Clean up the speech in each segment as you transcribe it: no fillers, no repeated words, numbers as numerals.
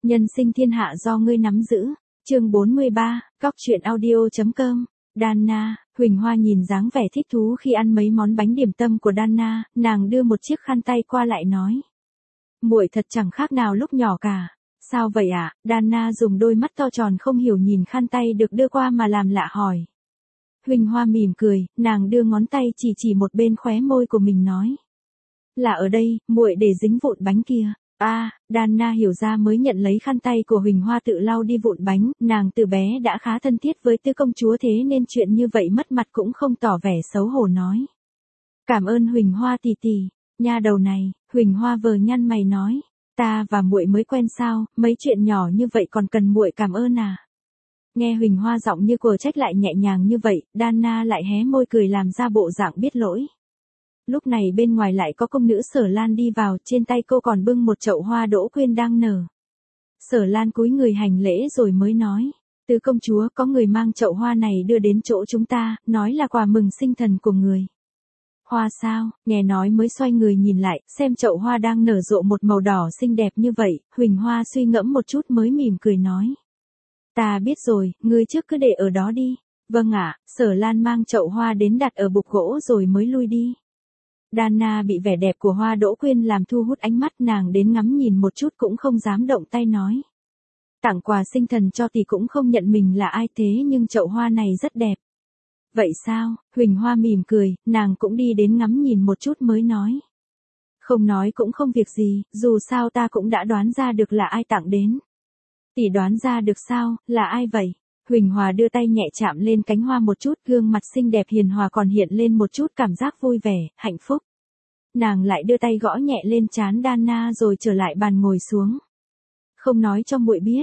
Nhân sinh thiên hạ do ngươi nắm giữ. Chương 43, Cóc truyện audio.com. Đanna, Huỳnh Hoa nhìn dáng vẻ thích thú khi ăn mấy món bánh điểm tâm của Đanna, nàng đưa một chiếc khăn tay qua lại nói. Muội thật chẳng khác nào lúc nhỏ cả. Sao vậy ạ? Đanna dùng đôi mắt to tròn không hiểu nhìn khăn tay được đưa qua mà làm lạ hỏi. Huỳnh Hoa mỉm cười, nàng đưa ngón tay chỉ một bên khóe môi của mình nói. Là ở đây, muội để dính vụn bánh kia. Đanna hiểu ra mới nhận lấy khăn tay của Huỳnh Hoa tự lau đi vụn bánh, nàng từ bé đã khá thân thiết với Tư công chúa thế nên chuyện như vậy mất mặt cũng không tỏ vẻ xấu hổ nói. Cảm ơn Huỳnh Hoa tỷ tỷ, nha đầu này, Huỳnh Hoa vờ nhăn mày nói, ta và muội mới quen sao, mấy chuyện nhỏ như vậy còn cần muội cảm ơn à? Nghe Huỳnh Hoa giọng như của trách lại nhẹ nhàng như vậy, Đanna lại hé môi cười làm ra bộ dạng biết lỗi. Lúc này bên ngoài lại có công nữ Sở Lan đi vào, trên tay cô còn bưng một chậu hoa đỗ quyên đang nở. Sở Lan cúi người hành lễ rồi mới nói, Tứ công chúa có người mang chậu hoa này đưa đến chỗ chúng ta, nói là quà mừng sinh thần của người. Hoa sao? Nghe nói mới xoay người nhìn lại, xem chậu hoa đang nở rộ một màu đỏ xinh đẹp như vậy, Huỳnh Hoa suy ngẫm một chút mới mỉm cười nói. Ta biết rồi, ngươi trước cứ để ở đó đi. Vâng ạ, Sở Lan mang chậu hoa đến đặt ở bục gỗ rồi mới lui đi. Đanna bị vẻ đẹp của hoa đỗ quyên làm thu hút ánh mắt, nàng đến ngắm nhìn một chút cũng không dám động tay nói. Tặng quà sinh thần cho tỷ cũng không nhận mình là ai thế nhưng chậu hoa này rất đẹp. Vậy sao? Huỳnh Hoa mỉm cười, nàng cũng đi đến ngắm nhìn một chút mới nói. Không nói cũng không việc gì, dù sao ta cũng đã đoán ra được là ai tặng đến. Tỷ đoán ra được sao, là ai vậy? Huỳnh Hoa đưa tay nhẹ chạm lên cánh hoa một chút, gương mặt xinh đẹp hiền hòa còn hiện lên một chút cảm giác vui vẻ, hạnh phúc. Nàng lại đưa tay gõ nhẹ lên trán Đanna rồi trở lại bàn ngồi xuống. Không nói cho muội biết.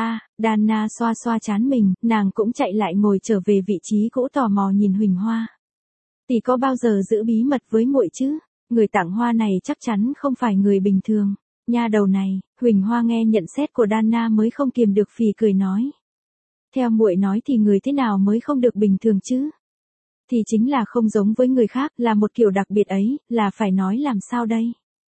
Đanna xoa xoa trán mình, nàng cũng chạy lại ngồi trở về vị trí cũ tò mò nhìn Huỳnh Hoa. Tỷ có bao giờ giữ bí mật với muội chứ? Người tặng hoa này chắc chắn không phải người bình thường. Nha đầu này, Huỳnh Hoa nghe nhận xét của Đanna mới không kiềm được phì cười nói. Theo muội nói thì người thế nào mới không được bình thường chứ? Thì chính là không giống với người khác, là một kiểu đặc biệt ấy, là phải nói làm sao đây?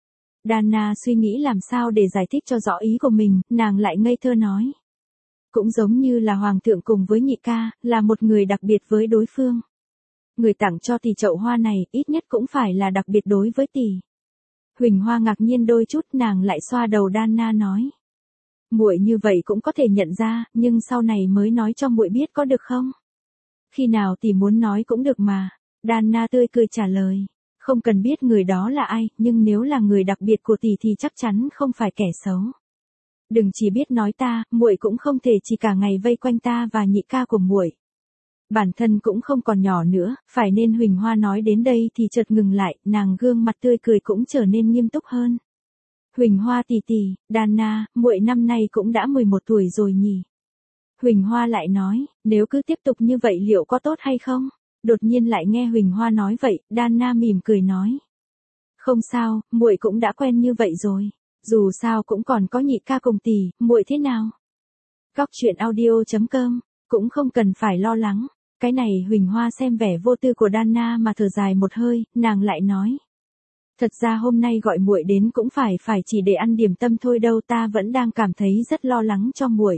Đanna suy nghĩ làm sao để giải thích cho rõ ý của mình, nàng lại ngây thơ nói. Cũng giống như là hoàng thượng cùng với nhị ca, là một người đặc biệt với đối phương. Người tặng cho tỷ chậu hoa này, ít nhất cũng phải là đặc biệt đối với tỷ. Huỳnh Hoa ngạc nhiên đôi chút, nàng lại xoa đầu Đanna nói. Muội như vậy cũng có thể nhận ra, nhưng sau này mới nói cho muội biết có được không? Khi nào tỷ muốn nói cũng được mà. Đanna tươi cười trả lời. Không cần biết người đó là ai, nhưng nếu là người đặc biệt của tỷ thì chắc chắn không phải kẻ xấu. Đừng chỉ biết nói ta, muội cũng không thể chỉ cả ngày vây quanh ta và nhị ca của muội. Bản thân cũng không còn nhỏ nữa, phải nên Huỳnh Hoa nói đến đây thì chợt ngừng lại, nàng gương mặt tươi cười cũng trở nên nghiêm túc hơn. Huỳnh Hoa tỷ tỷ, Đanna, muội năm nay cũng đã 11 tuổi rồi nhỉ? Huỳnh Hoa lại nói, nếu cứ tiếp tục như vậy liệu có tốt hay không? Đột nhiên lại nghe Huỳnh Hoa nói vậy, Đanna mỉm cười nói. Không sao, muội cũng đã quen như vậy rồi. Dù sao cũng còn có nhị ca cùng tỷ, muội thế nào? Cóc truyện audio.com, cũng không cần phải lo lắng. Cái này Huỳnh Hoa xem vẻ vô tư của Đanna mà thở dài một hơi, nàng lại nói. Thật ra hôm nay gọi muội đến cũng phải chỉ để ăn điểm tâm thôi đâu, ta vẫn đang cảm thấy rất lo lắng cho muội.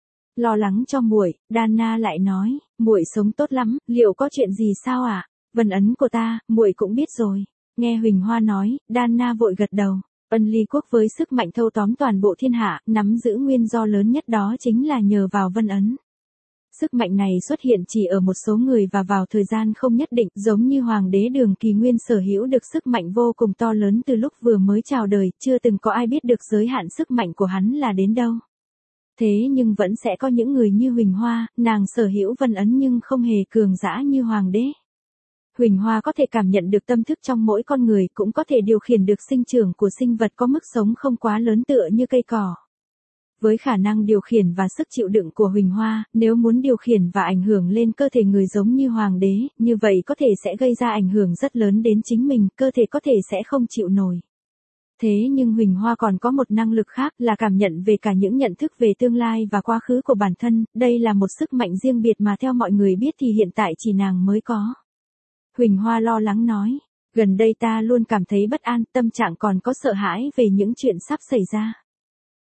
Lo lắng cho muội, Đanna lại nói, muội sống tốt lắm, liệu có chuyện gì sao ạ? Vân ấn của ta, muội cũng biết rồi. Nghe Huỳnh Hoa nói, Đanna vội gật đầu. Ân Ly quốc với sức mạnh thâu tóm toàn bộ thiên hạ, nắm giữ nguyên do lớn nhất đó chính là nhờ vào vân ấn. Sức mạnh này xuất hiện chỉ ở một số người và vào thời gian không nhất định, giống như Hoàng đế Đường Kỳ Nguyên sở hữu được sức mạnh vô cùng to lớn từ lúc vừa mới chào đời, chưa từng có ai biết được giới hạn sức mạnh của hắn là đến đâu. Thế nhưng vẫn sẽ có những người như Huỳnh Hoa, nàng sở hữu vân ấn nhưng không hề cường dã như Hoàng đế. Huỳnh Hoa có thể cảm nhận được tâm thức trong mỗi con người, cũng có thể điều khiển được sinh trưởng của sinh vật có mức sống không quá lớn tựa như cây cỏ. Với khả năng điều khiển và sức chịu đựng của Huỳnh Hoa, nếu muốn điều khiển và ảnh hưởng lên cơ thể người giống như Hoàng đế, như vậy có thể sẽ gây ra ảnh hưởng rất lớn đến chính mình, cơ thể có thể sẽ không chịu nổi. Thế nhưng Huỳnh Hoa còn có một năng lực khác là cảm nhận về cả những nhận thức về tương lai và quá khứ của bản thân, đây là một sức mạnh riêng biệt mà theo mọi người biết thì hiện tại chỉ nàng mới có. Huỳnh Hoa lo lắng nói, gần đây ta luôn cảm thấy bất an, tâm trạng còn có sợ hãi về những chuyện sắp xảy ra.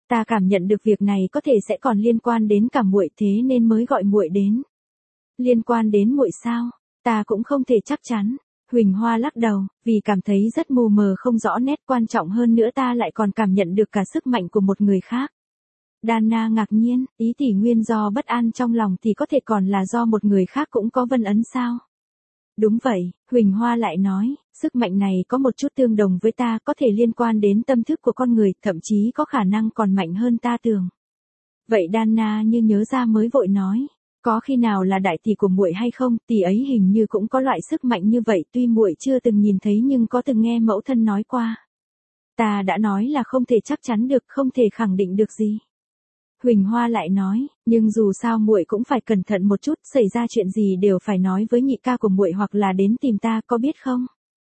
Ta cảm nhận được việc này có thể sẽ còn liên quan đến cả muội, thế nên mới gọi muội đến. Liên quan đến muội sao? Ta cũng không thể chắc chắn. Huỳnh Hoa lắc đầu, vì cảm thấy rất mù mờ không rõ nét, quan trọng hơn nữa ta lại còn cảm nhận được cả sức mạnh của một người khác. Dana ngạc nhiên, ý tỷ nguyên do bất an trong lòng thì có thể còn là do một người khác cũng có vân ấn sao? Đúng vậy, Huỳnh Hoa lại nói, sức mạnh này có một chút tương đồng với ta, có thể liên quan đến tâm thức của con người, thậm chí có khả năng còn mạnh hơn ta tưởng. Vậy Dana như nhớ ra mới vội nói, có khi nào là đại tỷ của muội hay không? Tỷ ấy hình như cũng có loại sức mạnh như vậy, tuy muội chưa từng nhìn thấy nhưng có từng nghe mẫu thân nói qua. Ta đã nói là không thể chắc chắn được, không thể khẳng định được gì. Huỳnh Hoa lại nói, nhưng dù sao muội cũng phải cẩn thận một chút, xảy ra chuyện gì đều phải nói với nhị ca của muội hoặc là đến tìm ta, có biết không?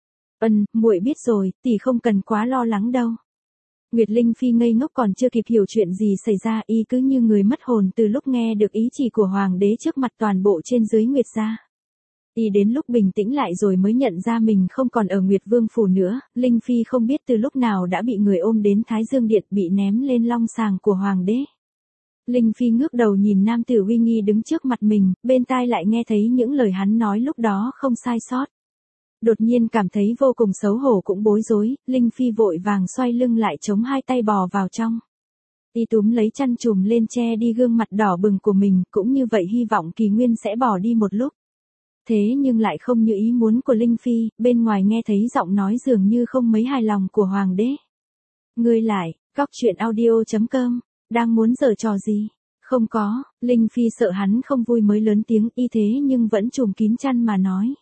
Muội biết rồi, tỷ không cần quá lo lắng đâu. Nguyệt Linh Phi ngây ngốc còn chưa kịp hiểu chuyện gì xảy ra, y cứ như người mất hồn từ lúc nghe được ý chỉ của hoàng đế trước mặt toàn bộ trên dưới Nguyệt gia. Y đến lúc bình tĩnh lại rồi mới nhận ra mình không còn ở Nguyệt Vương phủ nữa, Linh Phi không biết từ lúc nào đã bị người ôm đến Thái Dương Điện, bị ném lên long sàng của hoàng đế. Linh Phi ngước đầu nhìn nam tử uy nghi đứng trước mặt mình, bên tai lại nghe thấy những lời hắn nói lúc đó không sai sót. Đột nhiên cảm thấy vô cùng xấu hổ cũng bối rối, Linh Phi vội vàng xoay lưng lại chống hai tay bò vào trong. Y túm lấy chăn trùm lên che đi gương mặt đỏ bừng của mình, cũng như vậy hy vọng Kỳ Nguyên sẽ bỏ đi một lúc. Thế nhưng lại không như ý muốn của Linh Phi, bên ngoài nghe thấy giọng nói dường như không mấy hài lòng của hoàng đế. Ngươi lại, Cóc Truyện Audio.com, đang muốn giở trò gì? Không có, Linh Phi sợ hắn không vui mới lớn tiếng y thế nhưng vẫn trùm kín chăn mà nói.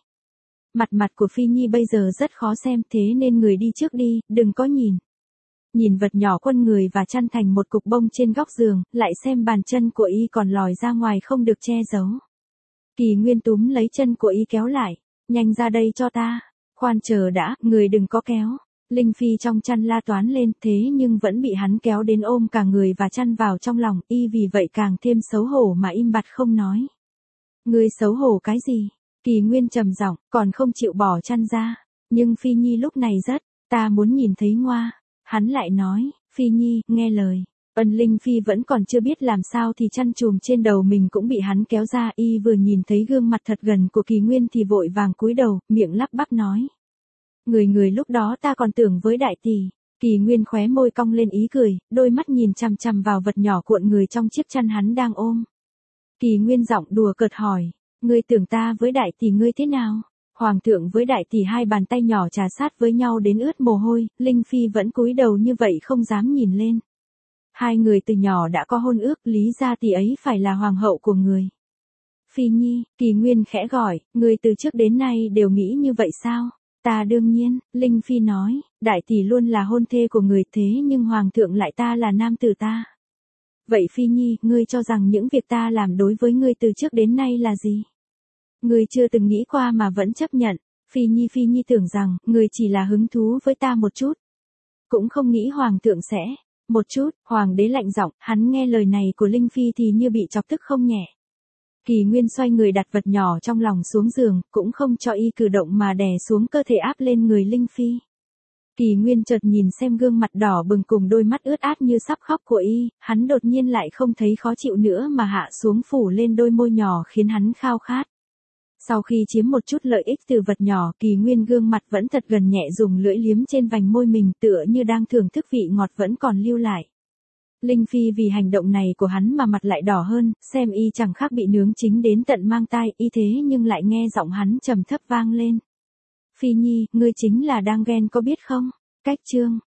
Mặt của Phi Nhi bây giờ rất khó xem, thế nên người đi trước đi, đừng có nhìn. Nhìn vật nhỏ quân người và chăn thành một cục bông trên góc giường, lại xem bàn chân của y còn lòi ra ngoài không được che giấu. Kỳ Nguyên túm lấy chân của y kéo lại, nhanh ra đây cho ta. Khoan chờ đã, người đừng có kéo. Linh Phi trong chăn la toán lên, thế nhưng vẫn bị hắn kéo đến ôm cả người và chăn vào trong lòng, y vì vậy càng thêm xấu hổ mà im bặt không nói. Ngươi xấu hổ cái gì? Kỳ Nguyên trầm giọng, còn không chịu bỏ chăn ra. Nhưng Phi Nhi lúc này ta muốn nhìn thấy ngoa. Hắn lại nói, Phi Nhi, nghe lời. Linh Phi vẫn còn chưa biết làm sao thì chăn trùm trên đầu mình cũng bị hắn kéo ra, y vừa nhìn thấy gương mặt thật gần của Kỳ Nguyên thì vội vàng cúi đầu, miệng lắp bắp nói. Người lúc đó ta còn tưởng với đại tỷ. Kỳ Nguyên khóe môi cong lên ý cười, đôi mắt nhìn chằm chằm vào vật nhỏ cuộn người trong chiếc chăn hắn đang ôm. Kỳ Nguyên giọng đùa cợt hỏi, ngươi tưởng ta với đại tỷ ngươi thế nào? Hoàng thượng với đại tỷ hai bàn tay nhỏ trà sát với nhau đến ướt mồ hôi, Linh Phi vẫn cúi đầu như vậy không dám nhìn lên. Hai người từ nhỏ đã có hôn ước, lý ra tỷ ấy phải là hoàng hậu của người. Phi Nhi, Kỳ Nguyên khẽ gọi, ngươi từ trước đến nay đều nghĩ như vậy sao? Ta đương nhiên, Linh Phi nói, đại tỷ luôn là hôn thê của người thế nhưng hoàng thượng lại ta là nam tử ta. Vậy Phi Nhi, ngươi cho rằng những việc ta làm đối với ngươi từ trước đến nay là gì? Ngươi chưa từng nghĩ qua mà vẫn chấp nhận. Phi Nhi tưởng rằng, ngươi chỉ là hứng thú với ta một chút. Cũng không nghĩ hoàng thượng sẽ. Một chút, hoàng đế lạnh giọng, hắn nghe lời này của Linh Phi thì như bị chọc tức không nhẹ. Kỳ Nguyên xoay người đặt vật nhỏ trong lòng xuống giường, cũng không cho y cử động mà đè xuống cơ thể áp lên người Linh Phi. Kỳ Nguyên chợt nhìn xem gương mặt đỏ bừng cùng đôi mắt ướt át như sắp khóc của y, hắn đột nhiên lại không thấy khó chịu nữa mà hạ xuống phủ lên đôi môi nhỏ khiến hắn khao khát. Sau khi chiếm một chút lợi ích từ vật nhỏ, Kỳ Nguyên gương mặt vẫn thật gần nhẹ dùng lưỡi liếm trên vành môi mình tựa như đang thưởng thức vị ngọt vẫn còn lưu lại. Linh Phi vì hành động này của hắn mà mặt lại đỏ hơn, xem y chẳng khác bị nướng chính đến tận mang tai, y thế nhưng lại nghe giọng hắn trầm thấp vang lên. Phi Nhi, ngươi chính là đang ghen có biết không? Cách chương